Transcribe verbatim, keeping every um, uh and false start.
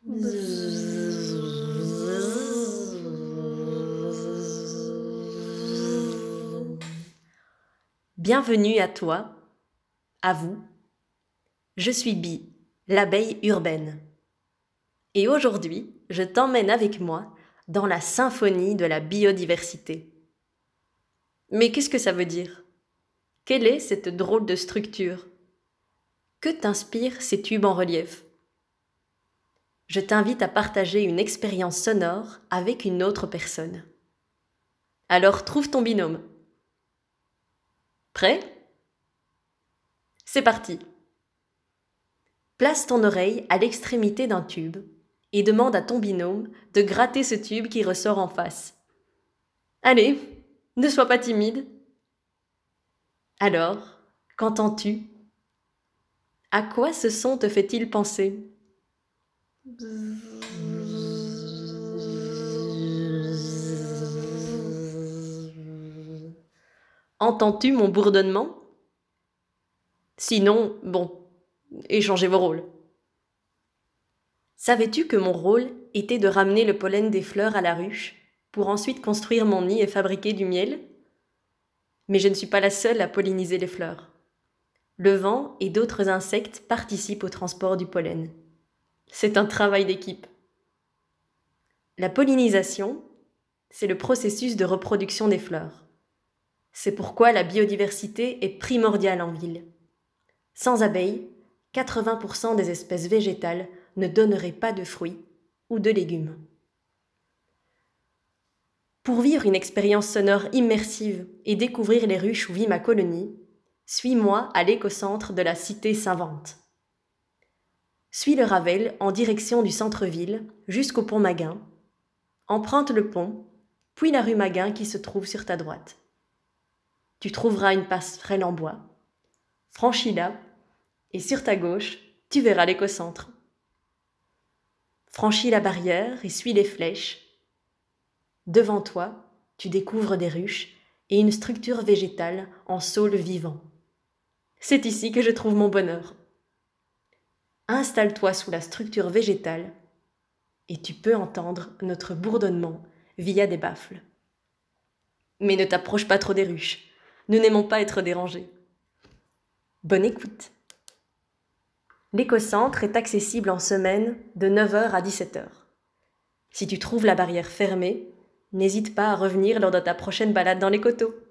Bienvenue à toi, à vous. Je suis Bi, l'abeille urbaine. Et aujourd'hui, je t'emmène avec moi dans la symphonie de la biodiversité. Mais qu'est-ce que ça veut dire? Quelle est cette drôle de structure? Que t'inspirent ces tubes en relief? Je t'invite à partager une expérience sonore avec une autre personne. Alors trouve ton binôme. Prêt? C'est parti. Place ton oreille à l'extrémité d'un tube et demande à ton binôme de gratter ce tube qui ressort en face. Allez, ne sois pas timide. Alors, qu'entends-tu? À quoi ce son te fait-il penser? Entends-tu mon bourdonnement? Sinon, bon, échangez vos rôles. Savais-tu que mon rôle était de ramener le pollen des fleurs à la ruche pour ensuite construire mon nid et fabriquer du miel? Mais je ne suis pas la seule à polliniser les fleurs. Le vent et d'autres insectes participent au transport du pollen. C'est un travail d'équipe. La pollinisation, c'est le processus de reproduction des fleurs. C'est pourquoi la biodiversité est primordiale en ville. Sans abeilles, quatre-vingts pour cent des espèces végétales ne donneraient pas de fruits ou de légumes. Pour vivre une expérience sonore immersive et découvrir les ruches où vit ma colonie, suis-moi à l'écocentre de la cité Saint-Vante. Suis le Ravel en direction du centre-ville jusqu'au pont Maguin, emprunte le pont, puis la rue Maguin qui se trouve sur ta droite. Tu trouveras une passerelle en bois. Franchis-la et sur ta gauche, tu verras l'écocentre. Franchis la barrière et suis les flèches. Devant toi, tu découvres des ruches et une structure végétale en saule vivant. C'est ici que je trouve mon bonheur. Installe-toi sous la structure végétale et tu peux entendre notre bourdonnement via des baffles. Mais ne t'approche pas trop des ruches. Nous n'aimons pas être dérangés. Bonne écoute. L'écocentre est accessible en semaine de neuf heures à dix-sept heures. Si tu trouves la barrière fermée, n'hésite pas à revenir lors de ta prochaine balade dans les coteaux.